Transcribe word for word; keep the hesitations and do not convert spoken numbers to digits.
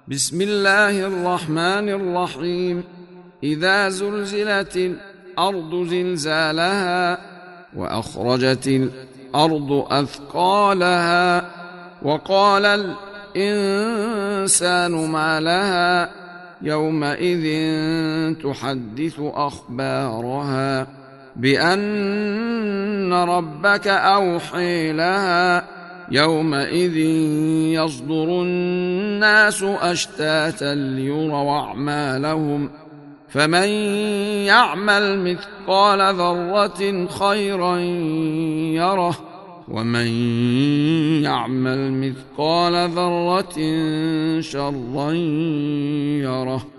بسم الله الرحمن الرحيم. إذا زلزلت الأرض زلزالها وأخرجت الأرض أثقالها وقال الإنسان ما لها يومئذ تحدث أخبارها بأن ربك أوحي لها يومئذ يصدر الناس أشتاتا ليروا أعمالهم فمن يعمل مثقال ذرة خيرا يره ومن يعمل مثقال ذرة شرا يره.